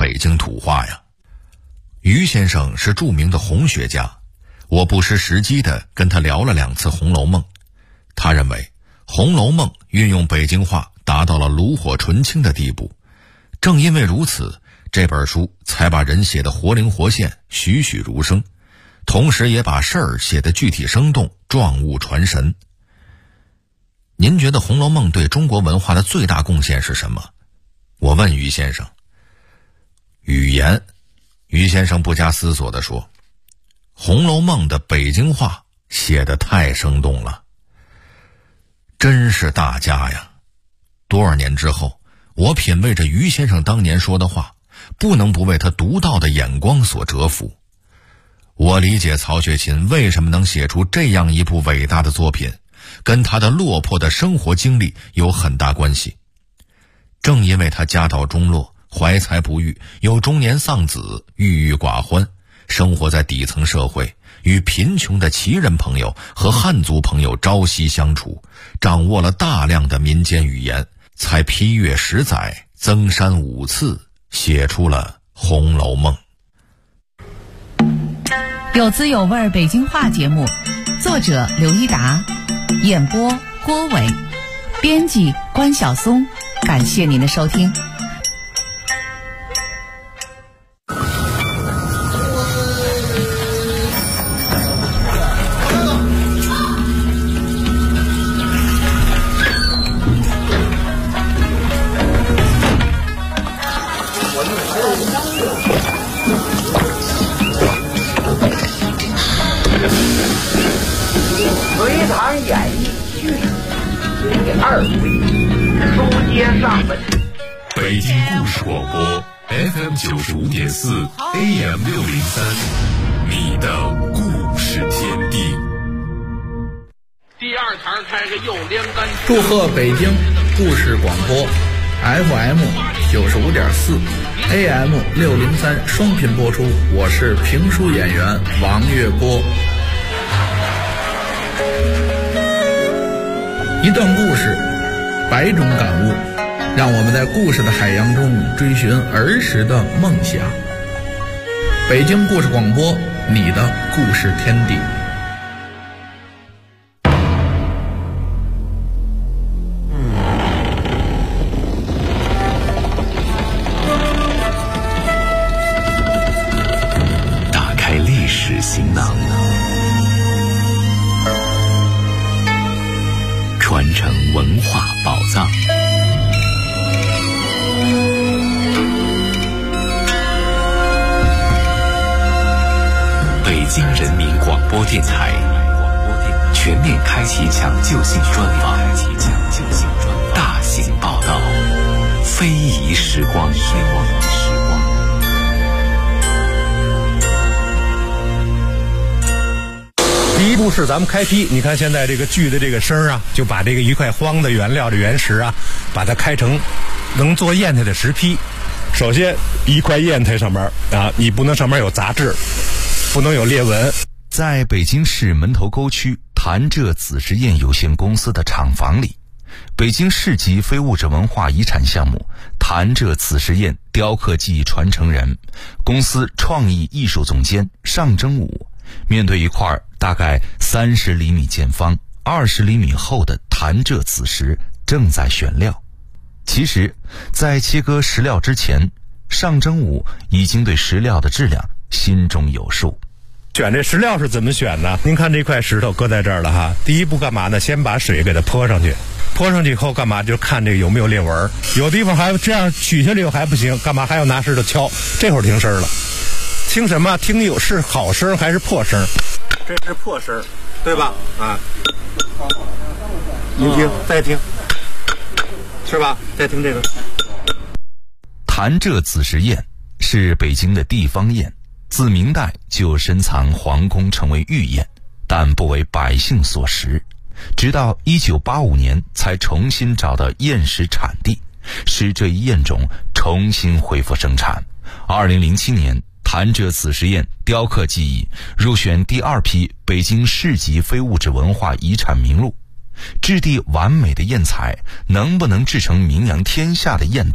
北京土话呀。于先生是著名的红学家，我不失时机地跟他聊了2次《红楼梦》。他认为《红楼梦》运用北京话达到了炉火纯青的地步，正因为如此，这本书才把人写得活灵活现、栩栩如生，同时也把事儿写得具体生动、状物传神。您觉得《红楼梦》对中国文化的最大贡献是什么？我问于先生。语言。于先生不加思索地说，《红楼梦》的北京话写得太生动了。真是大家呀！多少年之后，我品味着于先生当年说的话，不能不为他独到的眼光所折服。我理解曹雪芹为什么能写出这样一部伟大的作品，跟他的落魄的生活经历有很大关系。正因为他家道中落，怀才不遇，有中年丧子，郁郁寡欢，生活在底层社会，与贫穷的旗人朋友和汉族朋友朝夕相处，掌握了大量的民间语言，才批阅10载，增删5次，写出了《红楼梦》。 有滋有味北京话节目，作者刘一达，演播郭伟，编辑关晓松。感谢您的收听。 隋唐演义剧第2回，书接上文。 北京故事广播 FM 95.4 AM 603，你的故事天地。 第2堂开个又连杆。 祝贺北京故事广播 FM 95.4 AM 603双频播出，我是评书演员王月波。一段故事，100种感悟，让我们在故事的海洋中追寻儿时的梦想。北京故事广播，你的故事天地。 打开历史行囊，传承文化宝藏。北京人民广播电台全面开启抢救性专访，大型报道，非遗时光。 第一步是咱们开批，你看现在这个锯的这个声啊，就把这个一块荒的原料的原石啊，把它开成能做砚台的石坯。首先一块砚台上面啊，你不能上面有杂质，不能有裂纹。 在北京市门头沟区潭柘紫石砚有限公司的厂房里，北京市级非物质文化遗产项目潭柘紫石砚雕刻技艺传承人、公司创意艺术总监尚征武面对一块大概30厘米见方、20厘米厚的潭柘紫石，正在选料。其实，在切割石料之前，尚征武已经对石料的质量心中有数。 选这石料是怎么选呢？您看这块石头搁在这儿了哈，第一步干嘛呢？先把水给它泼上去，泼上去以后干嘛？就看这个有没有裂纹，有地方还这样取下来又还不行，干嘛还要拿石头敲？这会儿听声了，听什么？听有是好声还是破声？这是破声，对吧？啊，您听，再听，是吧？再听这个。 潭柘紫石砚是北京的地方砚，自明代就深藏皇宫，成为御砚，但不为百姓所食。直到1985年才重新找到砚石产地，使这一砚种重新恢复生产。2007年，潭柘紫石砚雕刻技艺入选第2批北京市级非物质文化遗产名录。质地完美的砚材能不能制成名扬天下的砚台，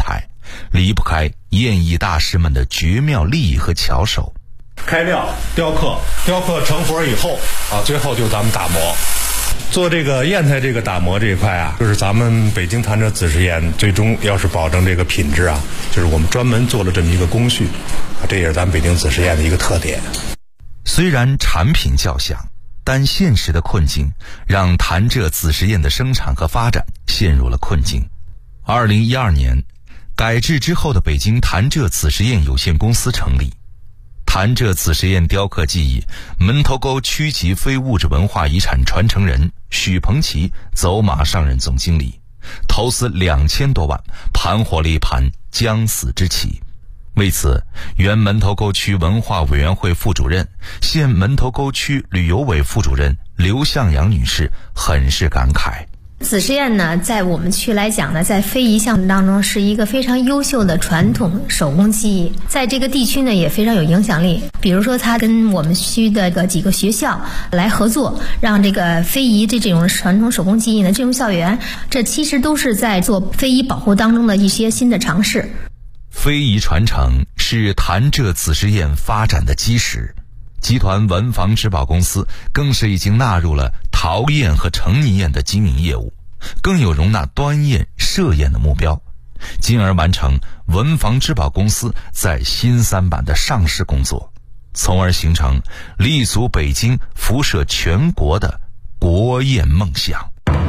离不开演艺大师们的绝妙技艺和巧手。 开料、雕刻成活以后最后就咱们打磨。做这个砚台这个打磨这一块就是咱们北京潭柘子时砚最终要是保证这个品质就是我们专门做了这么一个工序这也是咱们北京子时砚的一个特点。 虽然产品较小，但现实的困境让潭柘子时砚的生产和发展陷入了困境。2012年，改制之后的北京潭柘子时砚有限公司成立。潭柘子时砚雕刻技艺门头沟区级非物质文化遗产传承人许鹏奇走马上任总经理，投资2000多万，盘活了一盘将死之棋。为此，原门头沟区文化委员会副主任、现门头沟区旅游委副主任刘向阳女士很是感慨。 子时砚呢，在我们区来讲呢，在非遗项目当中是一个非常优秀的传统手工技艺，在这个地区呢也非常有影响力。比如说，他跟我们区的几个学校来合作，让这个非遗这种传统手工技艺呢进入校园，这其实都是在做非遗保护当中的一些新的尝试。 非遗传承是潭柘子时砚发展的基石。集团文房织宝公司更是已经纳入了陶砚和成泥砚的经营业务，更有容纳端砚、射砚的目标，进而完成文房织宝公司在新三板的上市工作，从而形成立足北京、辐射全国的国砚梦想。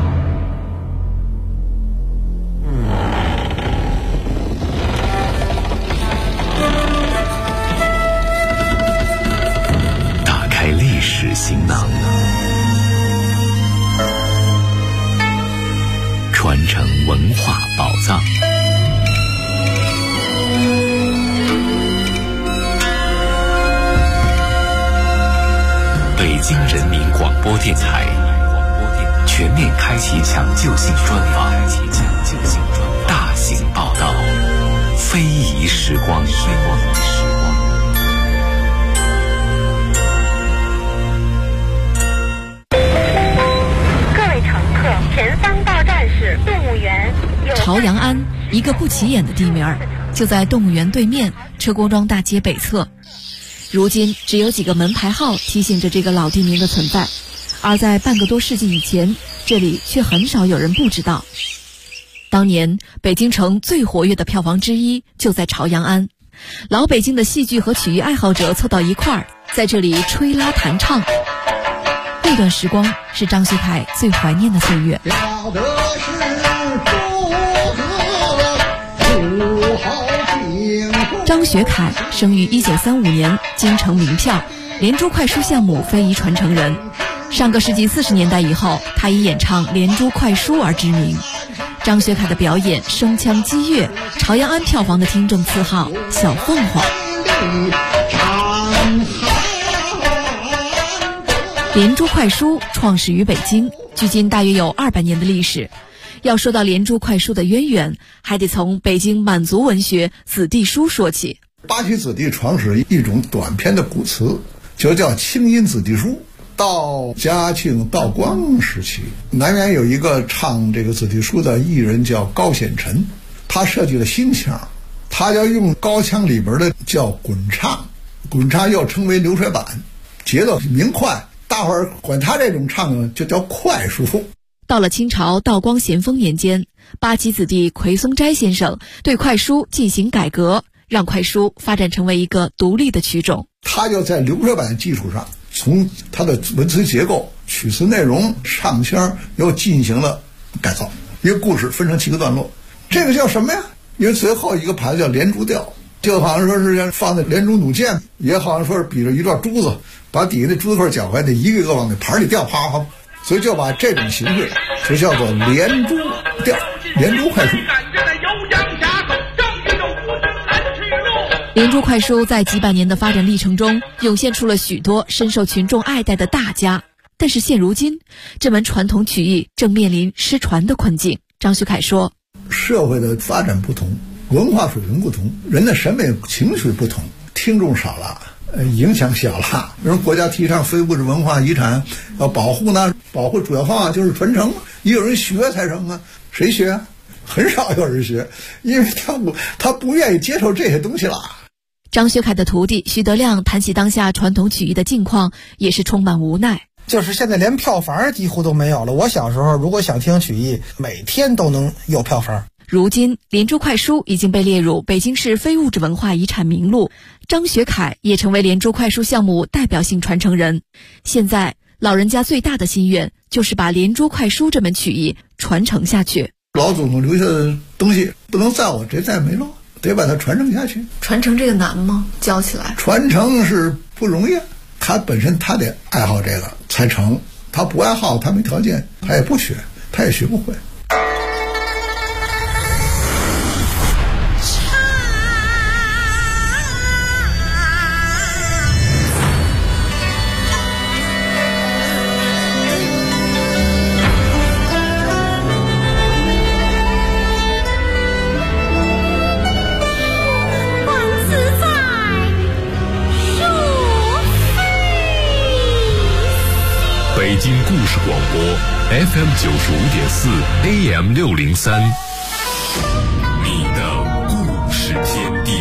历史行囊，传承文化宝藏。北京人民广播电台全面开启抢救性专访，大型报道，非遗时光。 前方到站是动物园。 朝阳庵，一个不起眼的地名，就在动物园对面车公庄大街北侧。如今只有几个门牌号提醒着这个老地名的存在，而在半个多世纪以前，这里却很少有人不知道。当年北京城最活跃的票房之一就在朝阳庵，老北京的戏剧和曲艺爱好者凑到一块儿，在这里吹拉弹唱。那段时光是张学凯最怀念的岁月。张学凯生于1935年，京城名票，连珠快书项目非遗传承人。上个世纪40年代以后，他以演唱连珠快书而知名。张学凯的表演声腔激越，朝阳庵票房的听众赐号小凤凰。连珠快书创始于北京，距今大约有200年的历史。要说到连珠快书的渊源，还得从北京满族文学子弟书说起。 八旗子弟创始一种短篇的古词，就叫清音子弟书。到嘉庆、道光时期，南园有一个唱这个子弟书的艺人叫高显臣，他设计了新腔，他要用高腔里边的叫滚唱，滚唱又称为流水板，节奏明快，大伙儿管他这种唱就叫快书。 到了清朝道光咸丰年间，八旗子弟奎松斋先生对快书进行改革，让快书发展成为一个独立的曲种。 他就在流水板基础上，从他的文词结构、曲词内容、唱腔又进行了改造。一个故事分成7个段落，这个叫什么呀？因为最后一个牌子叫连珠调，就好像说是放在连珠弩箭，也好像说是比着一段珠子，把底下那珠子块搅开，得一个一个往那盘里掉，啪啪，所以就把这种形式就叫做连珠调、连珠快书。 连珠快书在几百年的发展历程中，涌现出了许多深受群众爱戴的大家。但是现如今，这门传统曲艺正面临失传的困境。张学凯说， 社会的发展不同，文化水平不同，人的审美情绪不同，听众少了，影响小了。比如国家提倡非物质文化遗产要保护呢，保护主要方法就是传承，也有人学才成啊。谁学啊？ 很少有人学，因为他不愿意接受这些东西了。 张学凯的徒弟徐德亮谈起当下传统曲艺的境况，也是充满无奈。 就是现在连票房几乎都没有了。我小时候如果想听曲艺，每天都能有票房。 如今连珠快书已经被列入北京市非物质文化遗产名录，张学凯也成为连珠快书项目代表性传承人。现在老人家最大的心愿就是把连珠快书这门曲艺传承下去。 老祖宗留下的东西不能在我这再没落，得把它传承下去。 传承这个难吗？教起来传承是不容易，他本身他得爱好这个才成，他不爱好，他没条件，他也不学，他也学不会。 北京故事广播 FM 95.4 AM 603，你的故事天地。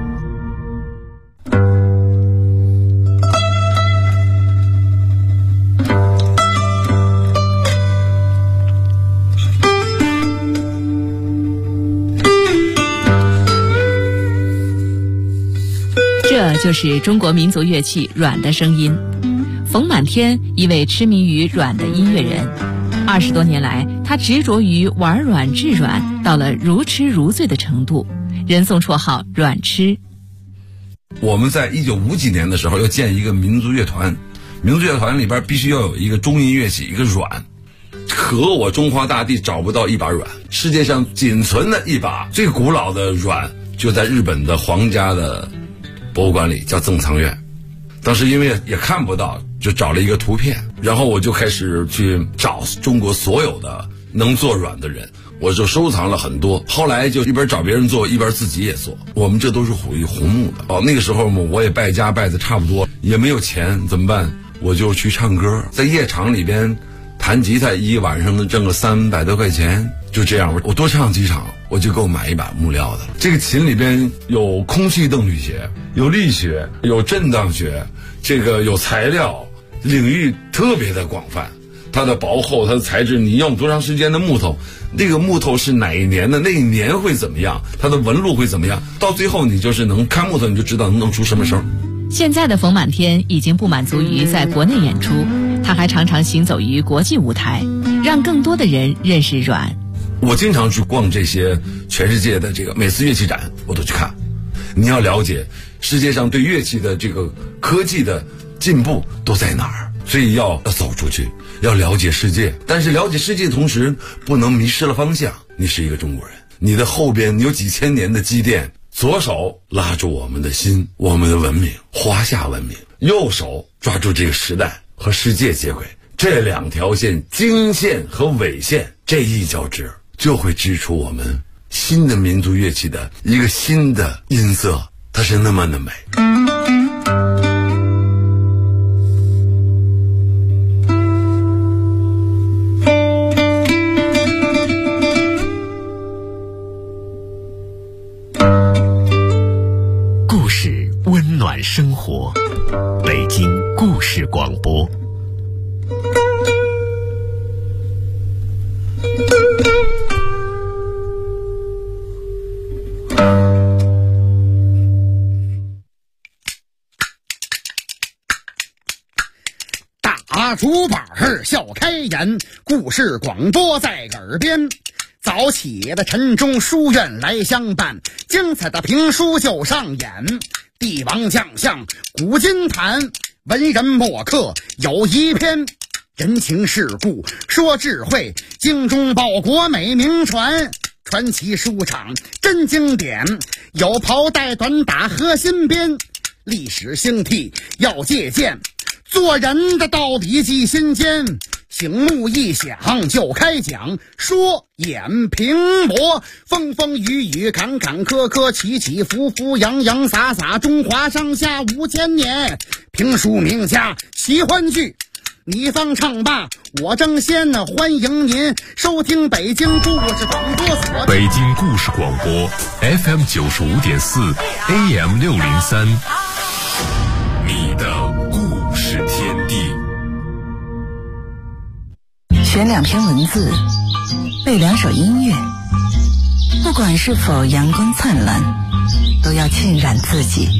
这就是中国民族乐器阮的声音。冯满天，一位痴迷于阮的音乐人，20多年来，他执着于玩阮制阮，到了如痴如醉的程度，人送绰号阮痴。 我们在1950几年的时候要建一个民族乐团，民族乐团里边必须要有一个中音乐器，一个阮。可我中华大地找不到一把阮，世界上仅存的一把最古老的阮就在日本的皇家的博物馆里，叫赠藏院。当时因为也看不到，就找了一个图片，然后我就开始去找中国所有的能做阮的人，我就收藏了很多。后来就一边找别人做，一边自己也做。我们这都是属于红木的。那个时候我也败家败的差不多，也没有钱，怎么办？我就去唱歌，在夜场里边弹吉他，一晚上能挣个300多块钱。就这样，我多唱几场，我就够买一把木料的。这个琴里边有空气动力学，有力学，有震荡学，这个有材料，领域特别的广泛。它的薄厚，它的材质，你用多长时间的木头，那个木头是哪一年的，那一年会怎么样，它的纹路会怎么样，到最后你就是能看木头，你就知道能出什么声。 现在的冯满天已经不满足于在国内演出，他还常常行走于国际舞台，让更多的人认识阮。 我经常去逛这些全世界的这个每次乐器展，我都去看。你要了解世界上对乐器的这个科技的进步都在哪儿，所以要走出去，要了解世界。但是了解世界的同时，不能迷失了方向。你是一个中国人，你的后边有几千年的积淀，左手拉住我们的心，我们的文明，华夏文明；右手抓住这个时代和世界接轨。这两条线，经线和纬线，这一交织，就会织出我们新的民族乐器的一个新的音色，它是那么的美。 故事温暖生活，北京故事广播。 大竹板笑开颜，故事广播在耳边。早起的晨钟书院来相伴，精彩的评书就上演。帝王将相古今谈，文人墨客有一篇。人情世故说智慧，精忠报国美名传。传奇书场真经典，有袍带短打和新编。历史兴替要借鉴，做人的道理记心间。醒目一响就开讲，说演评驳，风风雨雨坎坎坷坷，起起伏伏洋洋洒洒，中华上下5000年。评书名家喜欢剧， 你方唱罢我争先呢，欢迎您收听北京故事广播所。 北京故事广播 FM 95.4 AM 603，你的故事天地。 选2篇文字，背2首音乐，不管是否阳光灿烂，都要浸染自己。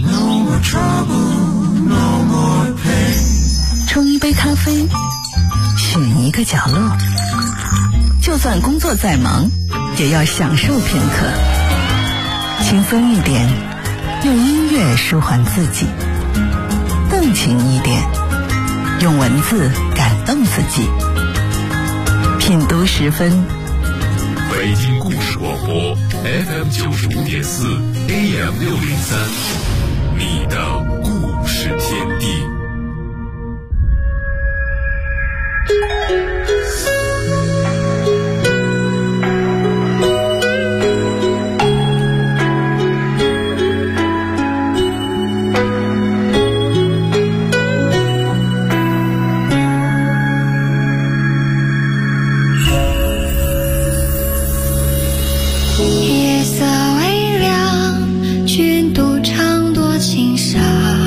冲一杯咖啡，选一个角落，就算工作再忙，也要享受片刻。轻松一点，用音乐舒缓自己；动情一点，用文字感动自己。品读10分， 北京故事广播 FM 95.4 AM 603，你的故事天地。 夜色微凉，君独唱多情伤。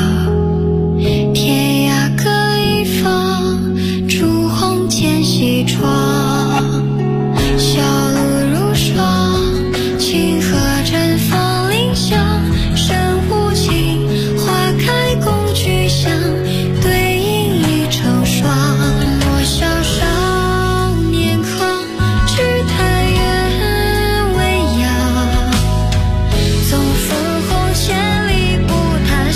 天涯各一方，烛红渐西窗。小路如霜，清河绽放林香。深无情，花开共聚香，对影已成双。莫笑少年狂，只叹鸳鸯。纵赴红千里不谈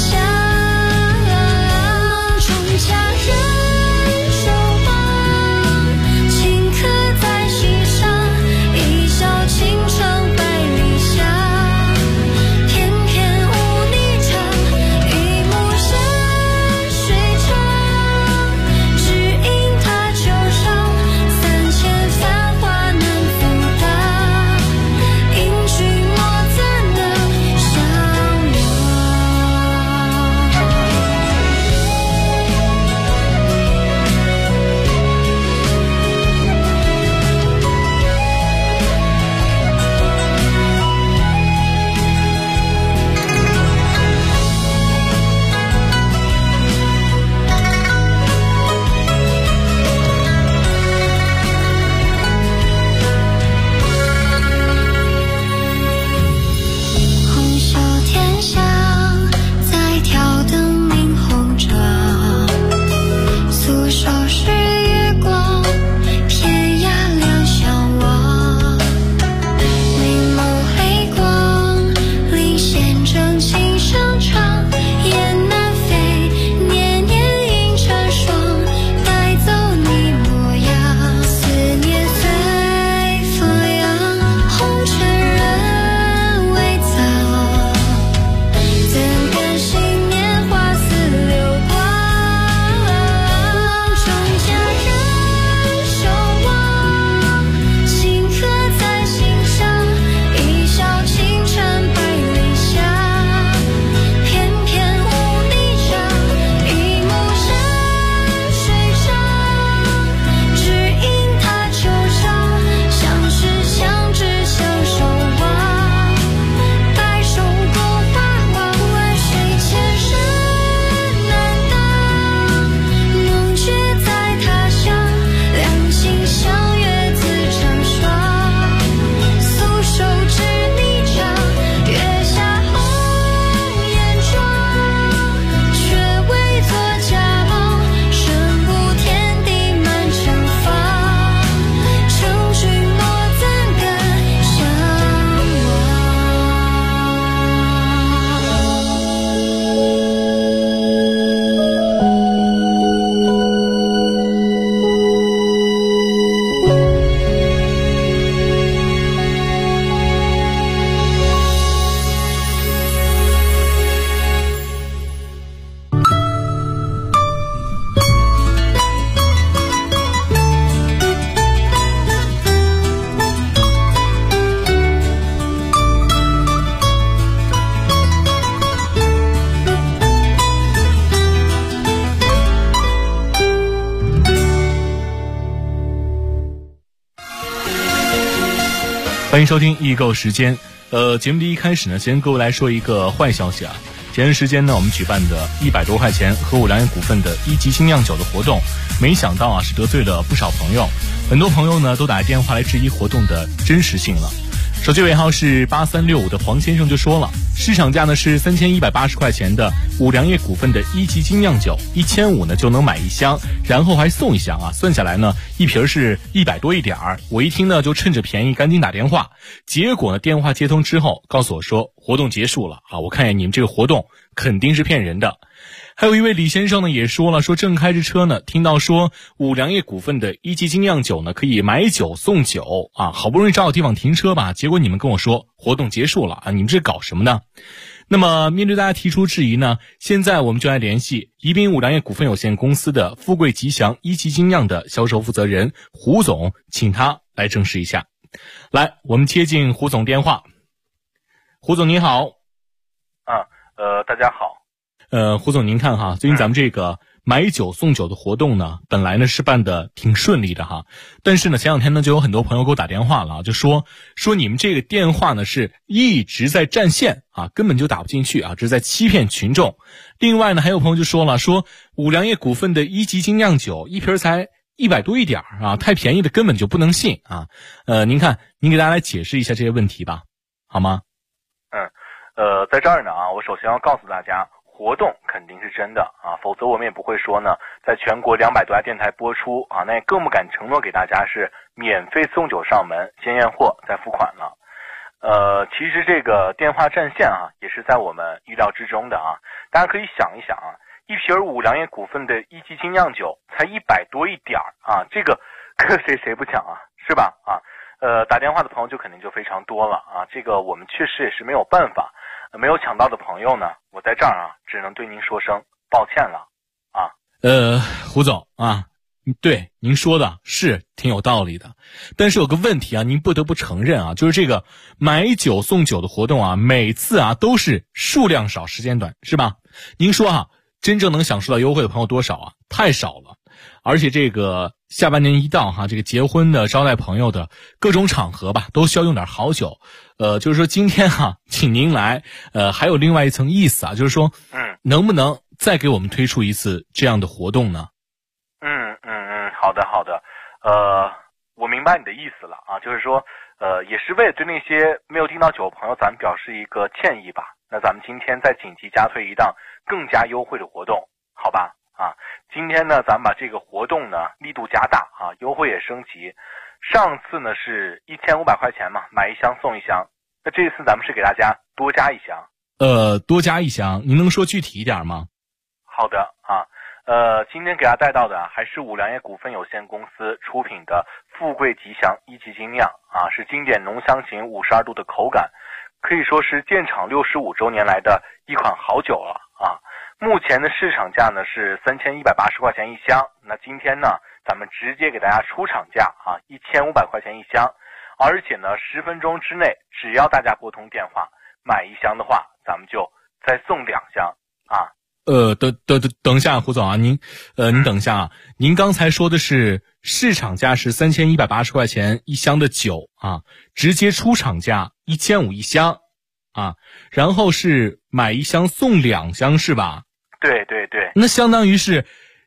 欢迎收听易购时间。节目的一开始呢，先各位来说一个坏消息啊。前段时间呢，我们举办的100多块钱和五粮液股份的1级精酿酒的活动，没想到啊是得罪了不少朋友，很多朋友呢都打电话来质疑活动的真实性了。手机尾号是8365的黄先生就说了，市场价呢是3180块钱的五粮液股份的1级精酿酒，1500呢就能买1箱，然后还送1箱啊，算下来呢一瓶是100多一点儿。我一听呢就趁着便宜赶紧打电话，结果呢电话接通之后告诉我说活动结束了啊，我看见你们这个活动肯定是骗人的。还有一位李先生呢也说了，说正开着车呢，听到说五粮液股份的1级精酿酒呢可以买酒送酒啊，好不容易找到地方停车吧，结果你们跟我说活动结束了啊，你们这搞什么呢？那么面对大家提出质疑呢，现在我们就来联系宜宾五粮液股份有限公司的富贵吉祥1级精酿的销售负责人胡总，请他来证实一下。来，我们接进胡总电话。胡总您好。 大家好。 胡总您看哈，最近咱们这个买酒送酒的活动呢，本来呢是办的挺顺利的哈，但是呢前两天呢就有很多朋友给我打电话了啊，就说你们这个电话呢是一直在占线啊，根本就打不进去啊，这是在欺骗群众。另外呢还有朋友就说了，说五粮液股份的1级精酿酒一瓶才100多一点啊，太便宜的根本就不能信啊。您看您给大家来解释一下这些问题吧，好吗？ 在这儿呢啊，我首先要告诉大家，活动肯定是真的啊，否则我们也不会说呢，在全国200多家电台播出啊，那也更不敢承诺给大家是免费送酒上门，先验货再付款了。其实这个电话占线啊，也是在我们意料之中的啊。大家可以想一想啊，一瓶五粮液股份的1级精酿酒才100多一点啊，这个可谁不抢啊，是吧？啊，打电话的朋友就肯定就非常多了啊，这个我们确实也是没有办法。没有抢到的朋友呢，我在这儿啊，只能对您说声抱歉了啊。 胡总啊，对您说的是挺有道理的，但是有个问题啊，您不得不承认啊，就是这个买酒送酒的活动啊，每次啊都是数量少时间短，是吧？您说啊，真正能享受到优惠的朋友多少啊？太少了。而且这个下半年一到哈，这个结婚的、招待朋友的各种场合吧，都需要用点好酒。就是说今天哈，请您来，还有另外一层意思啊，就是说，能不能再给我们推出一次这样的活动呢？ 好的，我明白你的意思了啊，就是说，也是为了对那些没有订到酒的朋友，咱们表示一个歉意吧。那咱们今天再紧急加推一档更加优惠的活动，好吧？啊，今天呢，咱们把这个活动呢力度加大啊，优惠也升级。上次呢是1500块钱嘛，买1箱送1箱。那这次咱们是给大家多加1箱。 多加1箱，您能说具体一点吗？ 好的啊，今天给大家带到的还是五粮液股份有限公司出品的富贵吉祥1级精酿啊，是经典浓香型52度的口感，可以说是建厂65周年来的一款好酒了啊。目前的市场价呢是3180块钱1箱，那今天呢咱们直接给大家出厂价啊，1500块钱1箱，而且呢10分钟之内，只要大家拨通电话买1箱的话，咱们就再送2箱啊。 等一下，胡总啊，您等一下啊，您刚才说的是市场价是3180块钱1箱的酒啊，直接出厂价1500 1箱啊，然后是买1箱送2箱是吧？ 对， 那相当于是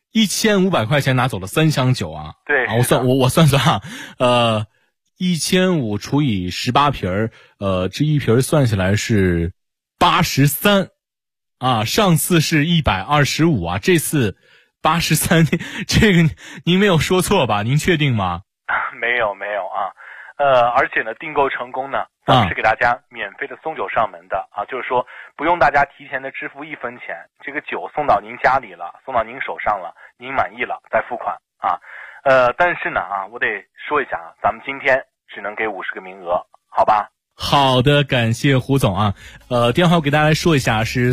1500块钱拿走了3箱酒啊。 对， 我算啊，1500除以18瓶这一瓶算下来是83啊，上次是125啊，这次83，这个您没有说错吧？您确定吗？ 没有啊，而且呢，订购成功呢，咱们是给大家免费的送酒上门的啊，就是说不用大家提前的支付1分钱，这个酒送到您家里了，送到您手上了，您满意了再付款啊。但是呢啊，我得说一下啊，咱们今天只能给50个名额，好吧？ 好的，感谢胡总啊。电话我给大家来说一下，是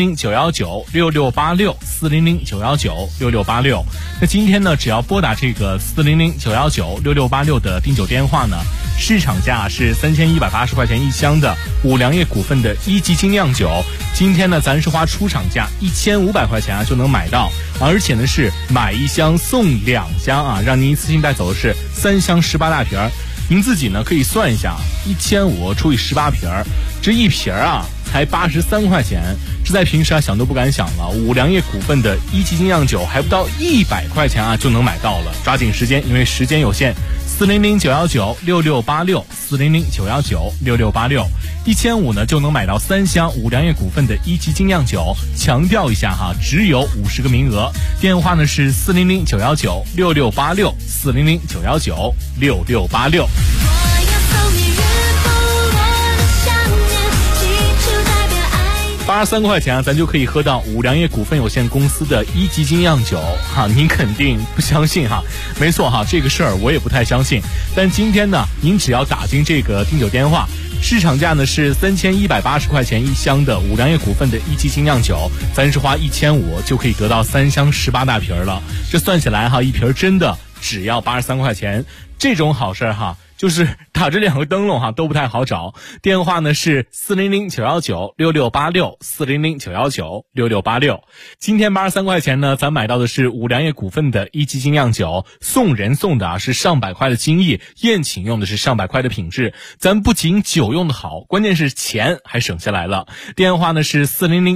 400-919-6686，400-919-6686。那今天呢，只要拨打这个400-919-6686的订酒电话呢，市场价是3180块钱1箱的五粮液股份的1级精酿酒。今天呢，咱是花出厂价1500块钱啊就能买到，而且呢是买1箱送2箱啊，让您一次性带走的是3箱18大瓶。 您自己呢可以算一下，1500除以18瓶，这一瓶啊才83块钱，这在平时啊想都不敢想了。五粮液股份的一级精酿酒还不到100块钱啊就能买到了，抓紧时间，因为时间有限。400-919-6686，400-919-6686，1500呢就能买到3箱五粮液股份的一级精酿酒。强调一下哈，只有50个名额。电话呢是400-919-6686，400-919-6686。83块钱啊，咱就可以喝到五粮液股份有限公司的一级精酿酒哈，您肯定不相信哈？没错哈，这个事儿我也不太相信。但今天呢，您只要打进这个订酒电话，市场价呢是3180块钱一箱的五粮液股份的一级精酿酒，咱是花1500就可以得到3箱18大瓶了。这算起来哈，一瓶真的只要83块钱，这种好事哈。就是打这2个灯笼哈都不太好找，电话呢是400-919-6686，400-919-6686。今天83块钱呢，咱买到的是五粮液股份的一级精酿酒，送人送的啊是上百块的精益，宴请用的是上百块的品质。咱不仅酒用的好，关键是钱还省下来了。电话呢是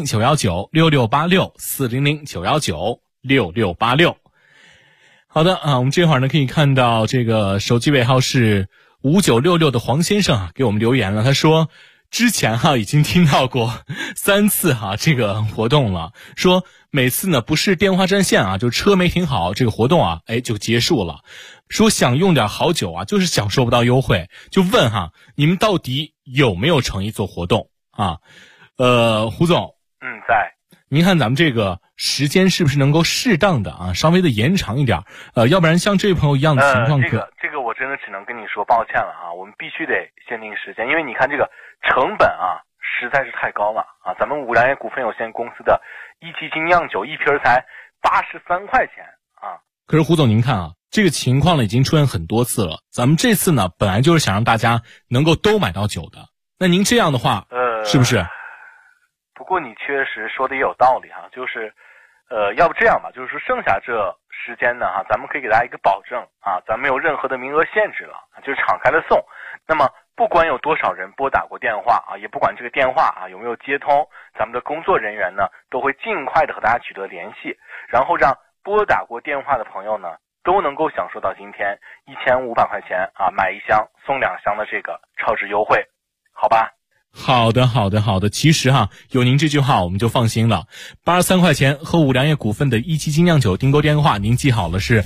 400-919-6686，400-919-6686。好的啊，我们这会儿呢可以看到这个手机尾号是5966的黄先生啊给我们留言了，他说之前哈已经听到过3次哈这个活动了，说每次呢不是电话占线啊，就车没停好，这个活动啊就结束了。说想用点好酒啊，就是享受不到优惠，就问哈你们到底有没有诚意做活动啊？胡总， 在。 您看咱们这个时间是不是能够适当的啊，稍微的延长一点？要不然像这位朋友一样的情况这个我真的只能跟你说抱歉了啊，我们必须得限定时间，因为你看这个成本啊实在是太高了啊，咱们五粮液股份有限公司的一级精酿酒一瓶才83块钱啊。 可是胡总您看啊，这个情况呢已经出现很多次了，咱们这次呢本来就是想让大家能够都买到酒的，那您这样的话是不是？ 不过你确实说的也有道理哈，就是要不这样吧，就是说剩下这时间呢哈，咱们可以给大家一个保证啊，咱没有任何的名额限制了，就是敞开了送。那么不管有多少人拨打过电话啊，也不管这个电话啊有没有接通，咱们的工作人员呢都会尽快的和大家取得联系，然后让拨打过电话的朋友呢都能够享受到今天1500块钱啊买1箱送2箱的这个超值优惠，好吧？ 好的，其实哈，有您这句话我们就放心了。83块钱和五粮液股份的一级精酿酒订购电话，您记好了是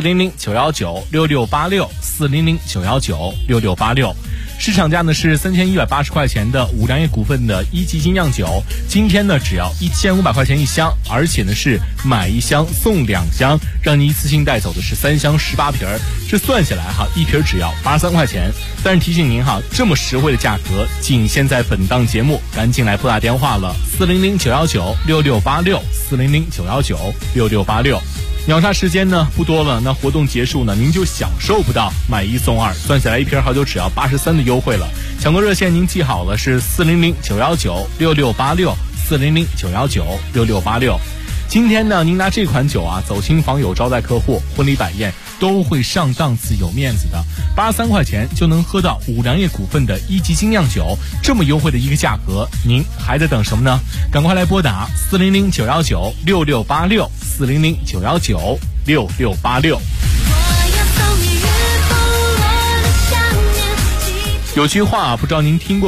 400-919-6686，400-919-6686。市场价呢是3180块钱的五粮液股份的一级精酿酒，今天呢只要1500块钱一箱，而且呢是买1箱送2箱，让您一次性带走的是3箱18瓶，这算下来哈，一瓶只要83块钱。但是提醒您哈，这么实惠的价格仅限在本档节目，赶紧来拨打电话了，400-919-6686，400-919-6686。秒杀时间呢不多了，那活动结束呢您就享受不到买1送2，算下来一瓶好酒只要83的优惠了。抢购热线您记好了是400-919-6686，400-919-6686。今天呢您拿这款酒啊走亲访友招待客户，婚礼摆宴都会上档次有面子的，83块钱就能喝到五粮液股份的一级精酿酒，这么优惠的一个价格，您还在等什么呢？赶快来拨打400-919-6686，400-919-6686。有句话不知道您听过